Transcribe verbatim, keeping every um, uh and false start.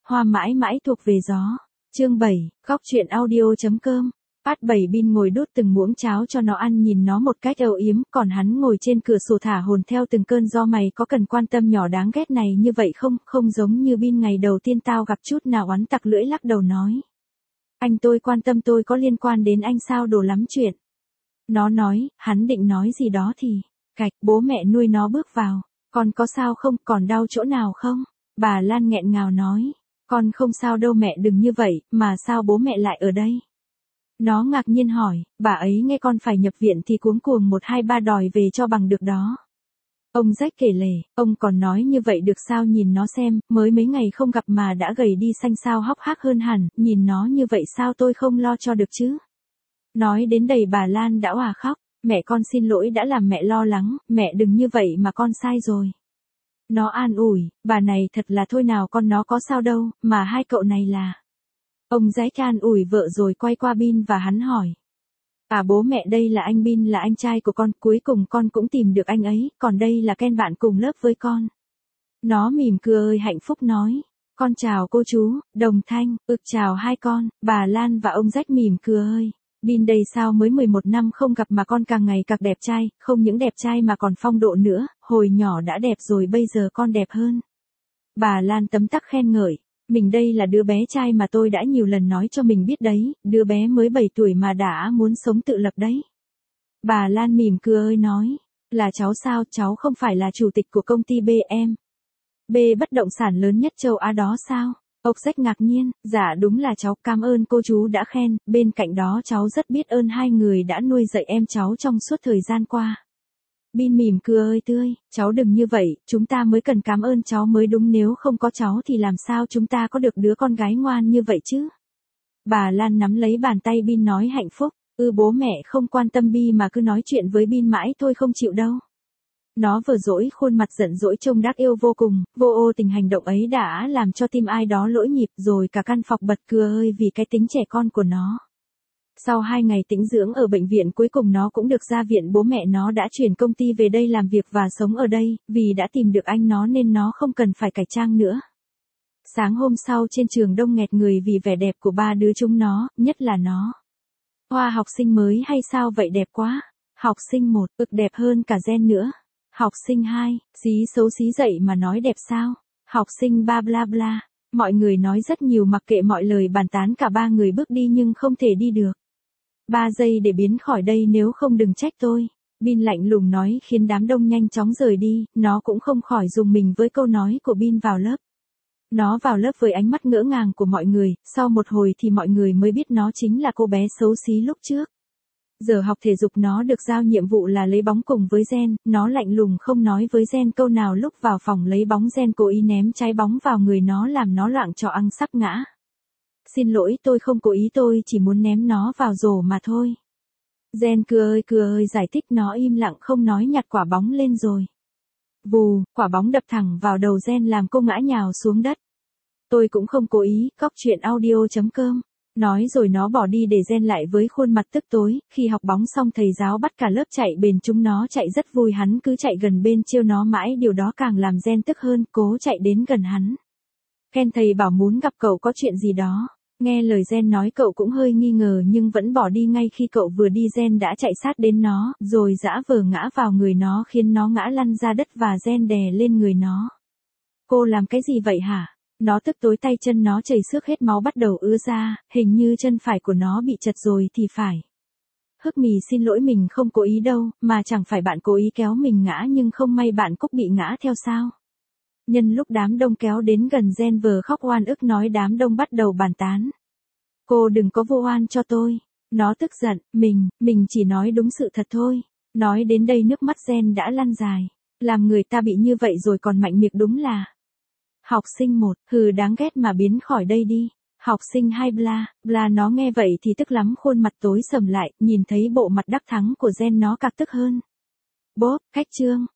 hoa mãi mãi thuộc về gió. Chương bảy, góc truyện audio.com. Phát bảy Bin ngồi đút từng muỗng cháo cho nó ăn, nhìn nó một cách âu yếm, còn hắn ngồi trên cửa sổ thả hồn theo từng cơn gió. Mày có cần quan tâm nhỏ đáng ghét này như vậy không? Không giống như Bin ngày đầu tiên tao gặp chút nào. Oán tặc lưỡi lắc đầu nói. Anh tôi quan tâm tôi có liên quan đến anh sao, đồ lắm chuyện. Nó nói, hắn định nói gì đó thì, cạch, bố mẹ nuôi nó bước vào. Con có sao không, còn đau chỗ nào không? Bà Lan nghẹn ngào nói. Con không sao đâu mẹ, đừng như vậy, mà sao bố mẹ lại ở đây? Nó ngạc nhiên hỏi, bà ấy nghe con phải nhập viện thì cuống cuồng một hai ba đòi về cho bằng được đó. Ông Rách kể lể, ông còn nói như vậy được sao, nhìn nó xem, mới mấy ngày không gặp mà đã gầy đi xanh xao hốc hác hơn hẳn, nhìn nó như vậy sao tôi không lo cho được chứ? Nói đến đây bà Lan đã òa khóc, mẹ con xin lỗi đã làm mẹ lo lắng, mẹ đừng như vậy mà con sai rồi. Nó an ủi, bà này thật là thôi nào con, nó có sao đâu, mà hai cậu này là... Ông Rách an ủi vợ rồi quay qua Bin và hắn hỏi. À bố mẹ, đây là anh Bin, là anh trai của con, cuối cùng con cũng tìm được anh ấy, còn đây là Ken bạn cùng lớp với con. Nó mỉm cười hạnh phúc nói. Con chào cô chú, đồng thanh, ực chào hai con, bà Lan và ông Rách mỉm cười. Bin đây sao mới mười một năm không gặp mà con càng ngày càng đẹp trai, không những đẹp trai mà còn phong độ nữa, hồi nhỏ đã đẹp rồi bây giờ con đẹp hơn. Bà Lan tấm tắc khen ngợi. Mình đây là đứa bé trai mà tôi đã nhiều lần nói cho mình biết đấy, đứa bé mới bảy tuổi mà đã muốn sống tự lập đấy. Bà Lan mỉm cười nói, là cháu sao, cháu không phải là chủ tịch của công ty bê em. B bất động sản lớn nhất châu Á đó sao? Ốc Rách ngạc nhiên, dạ đúng là cháu, cảm ơn cô chú đã khen, bên cạnh đó cháu rất biết ơn hai người đã nuôi dạy em cháu trong suốt thời gian qua. Bin mỉm cười tươi, cháu đừng như vậy, chúng ta mới cần cảm ơn cháu mới đúng, nếu không có cháu thì làm sao chúng ta có được đứa con gái ngoan như vậy chứ? Bà Lan nắm lấy bàn tay Bin nói hạnh phúc, ư bố mẹ không quan tâm Bi mà cứ nói chuyện với Bin mãi thôi không chịu đâu. Nó vừa dỗi khuôn mặt giận dỗi trông đáng yêu vô cùng, vô ô tình hành động ấy đã làm cho tim ai đó lỗi nhịp, rồi cả căn phòng bật cười vì cái tính trẻ con của nó. Sau hai ngày tĩnh dưỡng ở bệnh viện, cuối cùng nó cũng được ra viện. Bố mẹ nó đã chuyển công ty về đây làm việc và sống ở đây, vì đã tìm được anh nó nên nó không cần phải cải trang nữa. Sáng hôm sau trên trường đông nghẹt người vì vẻ đẹp của ba đứa chúng nó, nhất là nó. Hoa học sinh mới hay sao vậy, đẹp quá. Học sinh một, ực đẹp hơn cả Gen nữa. Học sinh hai, xí xấu xí dậy mà nói đẹp sao. Học sinh ba bla bla. Mọi người nói rất nhiều, mặc kệ mọi lời bàn tán, cả ba người bước đi nhưng không thể đi được. Ba giây để biến khỏi đây, nếu không đừng trách tôi. Bin lạnh lùng nói khiến đám đông nhanh chóng rời đi, nó cũng không khỏi rùng mình với câu nói của Bin vào lớp. Nó vào lớp với ánh mắt ngỡ ngàng của mọi người, sau một hồi thì mọi người mới biết nó chính là cô bé xấu xí lúc trước. Giờ học thể dục nó được giao nhiệm vụ là lấy bóng cùng với Gen, nó lạnh lùng không nói với Gen câu nào. Lúc vào phòng lấy bóng, Gen cố ý ném trái bóng vào người nó làm nó loạng choạng sắp ngã. Xin lỗi, tôi không cố ý, tôi chỉ muốn ném nó vào rổ mà thôi. Gen cười cười giải thích, nó im lặng không nói, nhặt quả bóng lên rồi. Vù, quả bóng đập thẳng vào đầu Gen làm cô ngã nhào xuống đất. Tôi cũng không cố ý, góc truyện audio.com. Nói rồi nó bỏ đi để Gen lại với khuôn mặt tức tối. Khi học bóng xong thầy giáo bắt cả lớp chạy bền, chúng nó chạy rất vui, hắn cứ chạy gần bên trêu nó mãi, điều đó càng làm Gen tức hơn, cố chạy đến gần hắn. Ken thầy bảo muốn gặp cậu có chuyện gì đó. Nghe lời Gen nói cậu cũng hơi nghi ngờ nhưng vẫn bỏ đi. Ngay khi cậu vừa đi, Gen đã chạy sát đến nó, rồi giã vờ ngã vào người nó khiến nó ngã lăn ra đất và Gen đè lên người nó. Cô làm cái gì vậy hả? Nó tức tối, tay chân nó chảy xước hết, máu bắt đầu ứa ra, hình như chân phải của nó bị chật rồi thì phải. Hức mì xin lỗi, mình không cố ý đâu, mà chẳng phải bạn cố ý kéo mình ngã, nhưng không may bạn Cúc bị ngã theo sao? Nhân lúc đám đông kéo đến gần, Gen vờ khóc oan ức nói, đám đông bắt đầu bàn tán. Cô đừng có vô oan cho tôi. Nó tức giận, mình, mình chỉ nói đúng sự thật thôi. Nói đến đây nước mắt Gen đã lăn dài. Làm người ta bị như vậy rồi còn mạnh miệng đúng là. Học sinh một, hừ đáng ghét mà biến khỏi đây đi. Học sinh hai, bla, bla. Nó nghe vậy thì tức lắm, khuôn mặt tối sầm lại, nhìn thấy bộ mặt đắc thắng của Gen nó càng tức hơn. Bốp, cách chương.